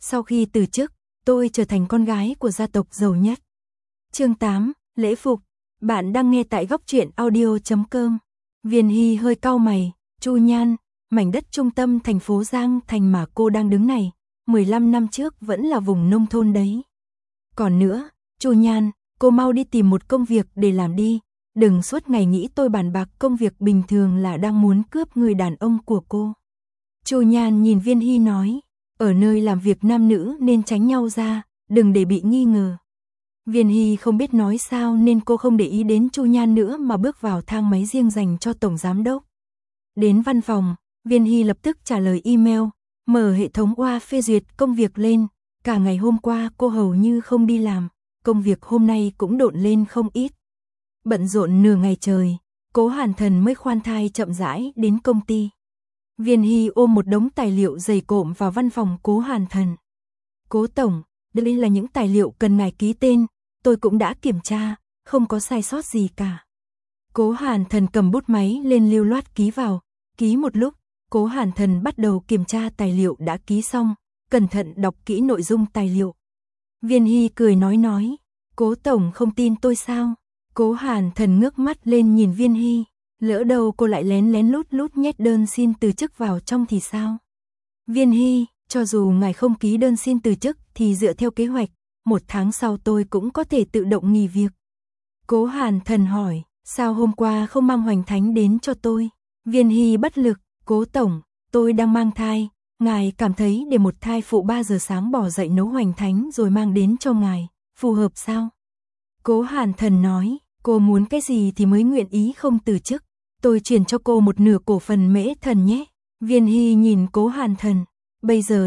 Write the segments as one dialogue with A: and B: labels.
A: Sau khi từ chức, tôi trở thành con gái của gia tộc giàu nhất. Chương 8, lễ phục. Bạn đang nghe tại góc truyện audio.com. Viên Hy hơi cau mày, Chu Nhan, mảnh đất trung tâm thành phố Giang Thành mà cô đang đứng này, 15 năm trước vẫn là vùng nông thôn đấy. Còn nữa, Chu Nhan, cô mau đi tìm một công việc để làm đi, đừng suốt ngày nghĩ tôi bàn bạc công việc bình thường là đang muốn cướp người đàn ông của cô. Chu Nhan nhìn Viên Hy nói, ở nơi làm việc nam nữ nên tránh nhau ra, đừng để bị nghi ngờ. Viên Hy không biết nói sao nên cô không để ý đến Chu Nhan nữa mà bước vào thang máy riêng dành cho tổng giám đốc. Đến văn phòng, Viên Hy lập tức trả lời email, mở hệ thống OA phê duyệt công việc lên. Cả ngày hôm qua cô hầu như không đi làm, công việc hôm nay cũng độn lên không ít. Bận rộn nửa ngày trời, Cố Hàn Thần mới khoan thai chậm rãi đến công ty. Viên Hy ôm một đống tài liệu dày cộm vào văn phòng Cố Hàn Thần. Cố tổng, đây là những tài liệu cần ngài ký tên, tôi cũng đã kiểm tra, không có sai sót gì cả. Cố Hàn Thần cầm bút máy lên lưu loát ký vào, ký một lúc, Cố Hàn Thần bắt đầu kiểm tra tài liệu đã ký xong, cẩn thận đọc kỹ nội dung tài liệu. Viên Hy cười nói, Cố tổng không tin tôi sao? Cố Hàn Thần ngước mắt lên nhìn Viên Hy, lỡ đâu cô lại lén lút nhét đơn xin từ chức vào trong thì sao? Viên Hy, cho dù ngài không ký đơn xin từ chức thì dựa theo kế hoạch, 1 tháng sau tôi cũng có thể tự động nghỉ việc. Cố Hàn Thần hỏi, sao hôm qua không mang Hoành Thánh đến cho tôi? Viên Hy bất lực, Cố tổng, tôi đang mang thai, ngài cảm thấy để một thai phụ 3 giờ sáng bỏ dậy nấu Hoành Thánh rồi mang đến cho ngài, phù hợp sao? Cố Hàn Thần nói, cô muốn cái gì thì mới nguyện ý không từ chức, tôi chuyển cho cô một nửa cổ phần Mễ Thần nhé. Viên Hy nhìn Cố Hàn Thần, bây giờ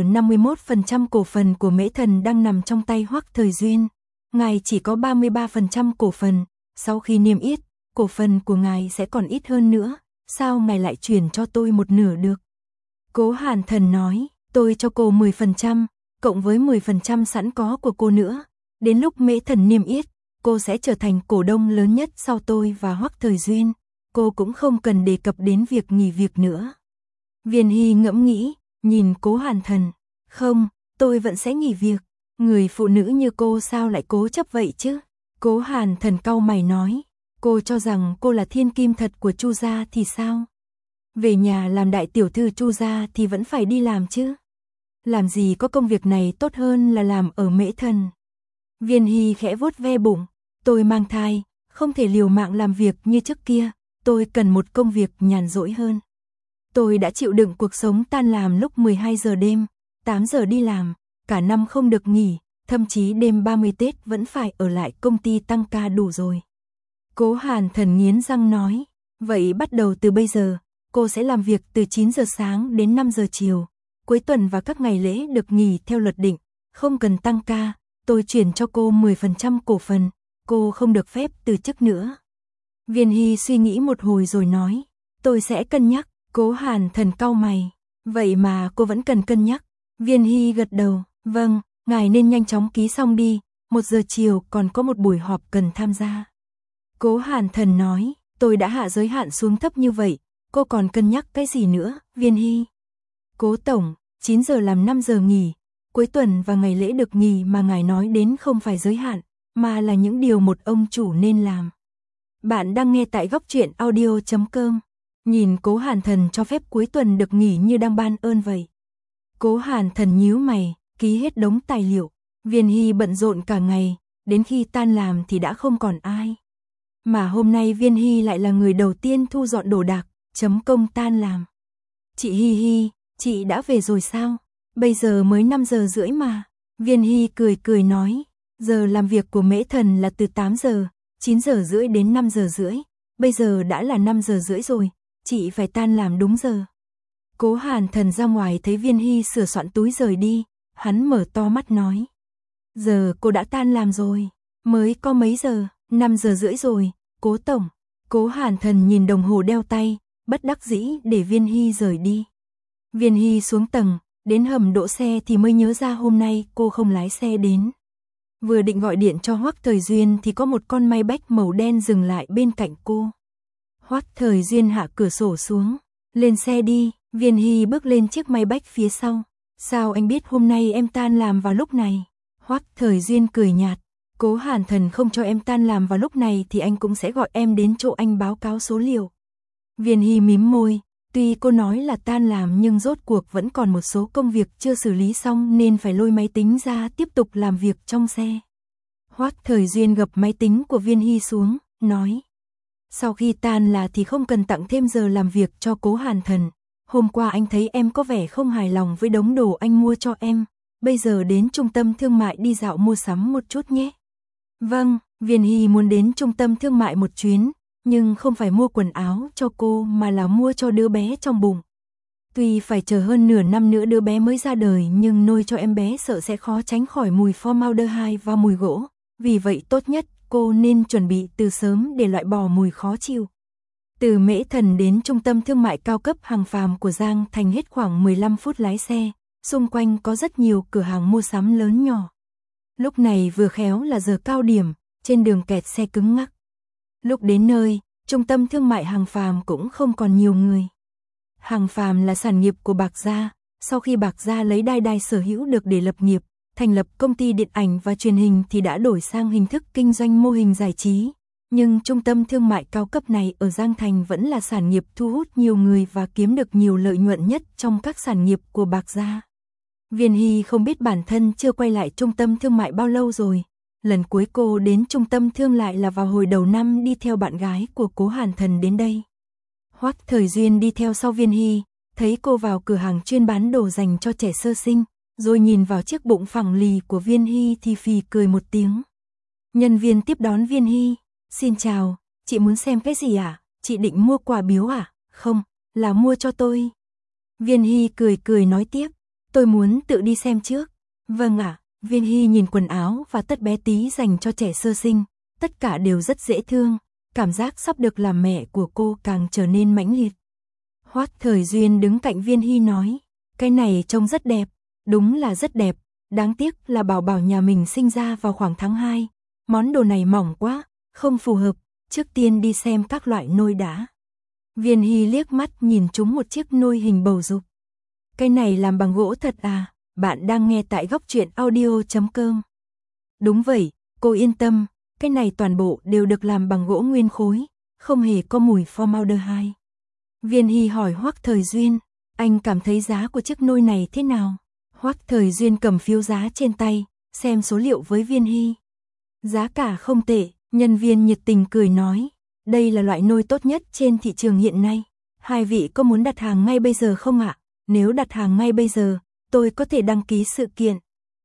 A: 51% cổ phần của Mễ Thần đang nằm trong tay Hoắc Thời Duyên, ngài chỉ có 33% cổ phần, sau khi niêm yết, cổ phần của ngài sẽ còn ít hơn nữa, sao ngài lại chuyển cho tôi một nửa được? Cố Hàn Thần nói, tôi cho cô 10%, cộng với 10% sẵn có của cô nữa, đến lúc Mễ Thần niêm yết, cô sẽ trở thành cổ đông lớn nhất sau tôi và Hoắc Thời Duyên, cô cũng không cần đề cập đến việc nghỉ việc nữa. Viên Hy ngẫm nghĩ, nhìn Cố Hàn Thần, không, tôi vẫn sẽ nghỉ việc, người phụ nữ như cô sao lại cố chấp vậy chứ? Cố Hàn Thần cau mày nói, cô cho rằng cô là thiên kim thật của Chu gia thì sao? Về nhà làm đại tiểu thư Chu gia thì vẫn phải đi làm chứ. Làm gì có công việc này tốt hơn là làm ở Mễ Thần. Viên Hy khẽ vuốt ve bụng, tôi mang thai, không thể liều mạng làm việc như trước kia, tôi cần một công việc nhàn rỗi hơn. Tôi đã chịu đựng cuộc sống tan làm lúc 12 giờ đêm, 8 giờ đi làm, cả năm không được nghỉ, thậm chí đêm 30 Tết vẫn phải ở lại công ty tăng ca đủ rồi. Cố Hàn Thần nghiến răng nói, vậy bắt đầu từ bây giờ, cô sẽ làm việc từ 9 giờ sáng đến 5 giờ chiều, cuối tuần và các ngày lễ được nghỉ theo luật định, không cần tăng ca, tôi chuyển cho cô 10% cổ phần, cô không được phép từ chức nữa. Viên Hy suy nghĩ một hồi rồi nói, tôi sẽ cân nhắc. Cố Hàn Thần cau mày, vậy mà cô vẫn cần cân nhắc. Viên Hy gật đầu, vâng, ngài nên nhanh chóng ký xong đi, 1 giờ chiều còn có một buổi họp cần tham gia. Cố Hàn Thần nói, tôi đã hạ giới hạn xuống thấp như vậy, cô còn cân nhắc cái gì nữa, Viên Hy? Cố tổng, 9 giờ làm 5 giờ nghỉ, cuối tuần và ngày lễ được nghỉ mà ngài nói đến không phải giới hạn, mà là những điều một ông chủ nên làm. Bạn đang nghe tại góc truyện audio.com. Nhìn Cố Hàn Thần cho phép cuối tuần được nghỉ như đang ban ơn vậy. Cố Hàn Thần nhíu mày, ký hết đống tài liệu. Viên Hy bận rộn cả ngày, đến khi tan làm thì đã không còn ai. Mà hôm nay Viên Hy lại là người đầu tiên thu dọn đồ đạc, chấm công tan làm. Chị Hy Hy, chị đã về rồi sao? Bây giờ mới 5 giờ rưỡi mà. Viên Hy cười nói, giờ làm việc của Mễ Thần là từ 8 giờ, 9 giờ rưỡi đến 5 giờ rưỡi. Bây giờ đã là 5 giờ rưỡi rồi. Chị phải tan làm đúng giờ. Cố Hàn Thần ra ngoài thấy Viên Hy sửa soạn túi rời đi, hắn mở to mắt nói. Giờ cô đã tan làm rồi, mới có mấy giờ, 5 giờ rưỡi rồi, Cố tổng. Cố Hàn Thần nhìn đồng hồ đeo tay, bất đắc dĩ để Viên Hy rời đi. Viên Hy xuống tầng, đến hầm đỗ xe thì mới nhớ ra hôm nay cô không lái xe đến. Vừa định gọi điện cho Hoắc Thời Duyên thì có một con Maybach màu đen dừng lại bên cạnh cô. Hoắc Thời Duyên hạ cửa sổ xuống, lên xe đi. Viên Hy bước lên chiếc Maybach phía sau. Sao anh biết hôm nay em tan làm vào lúc này? Hoắc Thời Duyên cười nhạt, Cố Hàn Thần không cho em tan làm vào lúc này thì anh cũng sẽ gọi em đến chỗ anh báo cáo số liệu. Viên Hy mím môi, tuy cô nói là tan làm nhưng rốt cuộc vẫn còn một số công việc chưa xử lý xong nên phải lôi máy tính ra tiếp tục làm việc trong xe. Hoắc Thời Duyên gập máy tính của Viên Hy xuống, nói. Sau khi tan là thì không cần tặng thêm giờ làm việc cho Cố Hàn Thần. Hôm qua anh thấy em có vẻ không hài lòng với đống đồ anh mua cho em. Bây giờ đến trung tâm thương mại đi dạo mua sắm một chút nhé. Vâng, Viên Hy muốn đến trung tâm thương mại một chuyến, nhưng không phải mua quần áo cho cô mà là mua cho đứa bé trong bụng. Tuy phải chờ hơn nửa năm nữa đứa bé mới ra đời nhưng nuôi cho em bé sợ sẽ khó tránh khỏi mùi formaldehyde và mùi gỗ. Vì vậy tốt nhất cô nên chuẩn bị từ sớm để loại bỏ mùi khó chịu. Từ Mễ Thần đến trung tâm thương mại cao cấp Hàng Phàm của Giang Thành hết khoảng 15 phút lái xe, xung quanh có rất nhiều cửa hàng mua sắm lớn nhỏ. Lúc này vừa khéo là giờ cao điểm, trên đường kẹt xe cứng ngắc. Lúc đến nơi, trung tâm thương mại Hàng Phàm cũng không còn nhiều người. Hàng Phàm là sản nghiệp của Bạc Gia, sau khi Bạc Gia lấy đai sở hữu được để lập nghiệp, thành lập công ty điện ảnh và truyền hình thì đã đổi sang hình thức kinh doanh mô hình giải trí. Nhưng trung tâm thương mại cao cấp này ở Giang Thành vẫn là sản nghiệp thu hút nhiều người và kiếm được nhiều lợi nhuận nhất trong các sản nghiệp của Bạc Gia. Viên Hy không biết bản thân chưa quay lại trung tâm thương mại bao lâu rồi. Lần cuối cô đến trung tâm thương lại là vào hồi đầu năm đi theo bạn gái của Cố Hàn Thần đến đây. Hoắc Thời Duyên đi theo sau Viên Hy, thấy cô vào cửa hàng chuyên bán đồ dành cho trẻ sơ sinh, rồi nhìn vào chiếc bụng phẳng lì của Viên Hy thì phì cười một tiếng. Nhân viên tiếp đón Viên Hy, xin chào, chị muốn xem cái gì à? Chị định mua quà biếu à? Không, là mua cho tôi. Viên Hy cười nói tiếp, tôi muốn tự đi xem trước. Vâng ạ. Viên Hy nhìn quần áo và tất bé tí dành cho trẻ sơ sinh, tất cả đều rất dễ thương, cảm giác sắp được làm mẹ của cô càng trở nên mãnh liệt. Hoắc Thời Duyên đứng cạnh Viên Hy nói, cái này trông rất đẹp, đúng là rất đẹp, đáng tiếc là Bảo Bảo nhà mình sinh ra vào khoảng tháng 2, món đồ này mỏng quá, không phù hợp, trước tiên đi xem các loại nôi đã. Viên Hy liếc mắt nhìn trúng một chiếc nôi hình bầu dục. Cái này làm bằng gỗ thật à? Bạn đang nghe tại Góc Truyện Audio.com. Đúng vậy, cô yên tâm, cái này toàn bộ đều được làm bằng gỗ nguyên khối, không hề có mùi formaldehyde. Viên Hy hỏi Hoắc Thời Duyên, anh cảm thấy giá của chiếc nôi này thế nào? Hoắc Thời Duyên cầm phiếu giá trên tay, xem số liệu với Viên Hy. Giá cả không tệ, nhân viên nhiệt tình cười nói, đây là loại nôi tốt nhất trên thị trường hiện nay. Hai vị có muốn đặt hàng ngay bây giờ không ạ? Nếu đặt hàng ngay bây giờ, tôi có thể đăng ký sự kiện.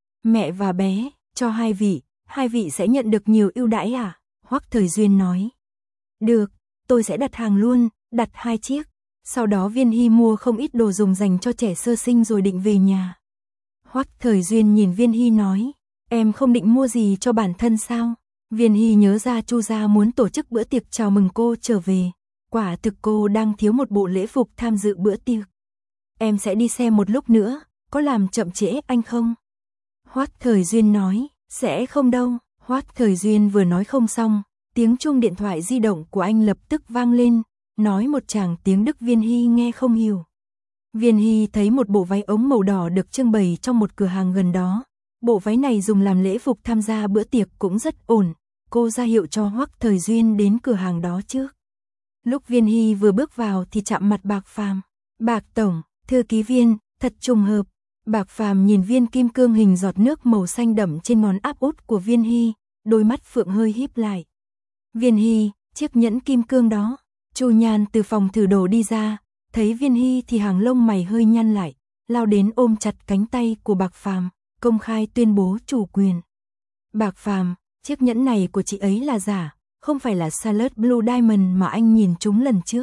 A: Mẹ và bé, cho hai vị sẽ nhận được nhiều ưu đãi à? Hoắc Thời Duyên nói. Được, tôi sẽ đặt hàng luôn, đặt 2 chiếc. Sau đó Viên Hy mua không ít đồ dùng dành cho trẻ sơ sinh rồi định về nhà. Hoắc Thời Duyên nhìn Viên Hy nói, em không định mua gì cho bản thân sao? Viên Hy nhớ ra Chu gia muốn tổ chức bữa tiệc chào mừng cô trở về. Quả thực cô đang thiếu một bộ lễ phục tham dự bữa tiệc. Em sẽ đi xem một lúc nữa, có làm chậm trễ anh không? Hoắc Thời Duyên nói, sẽ không đâu. Hoắc Thời Duyên vừa nói không xong, tiếng chuông điện thoại di động của anh lập tức vang lên, nói một tràng tiếng Đức Viên Hy nghe không hiểu. Viên Hy thấy một bộ váy ống màu đỏ được trưng bày trong một cửa hàng gần đó. Bộ váy này dùng làm lễ phục tham gia bữa tiệc cũng rất ổn. Cô ra hiệu cho Hoắc Thời Duyên đến cửa hàng đó trước. Lúc Viên Hy vừa bước vào thì chạm mặt Bạc Phàm. Bạc tổng, thư ký Viên, thật trùng hợp. Bạc Phàm nhìn viên kim cương hình giọt nước màu xanh đậm trên ngón áp út của Viên Hy, đôi mắt phượng hơi híp lại. Viên Hy, chiếc nhẫn kim cương đó. Chu Nhan từ phòng thử đồ đi ra, thấy Viên Hy thì hàng lông mày hơi nhăn lại, lao đến ôm chặt cánh tay của Bạc Phàm, công khai tuyên bố chủ quyền. Bạc Phàm, chiếc nhẫn này của chị ấy là giả, không phải là Charlotte Blue Diamond mà anh nhìn chúng lần trước.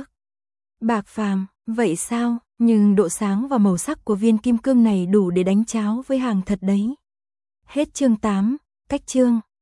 A: Bạc Phàm, vậy sao? Nhưng độ sáng và màu sắc của viên kim cương này đủ để đánh cháo với hàng thật đấy. Hết chương 8, cách chương.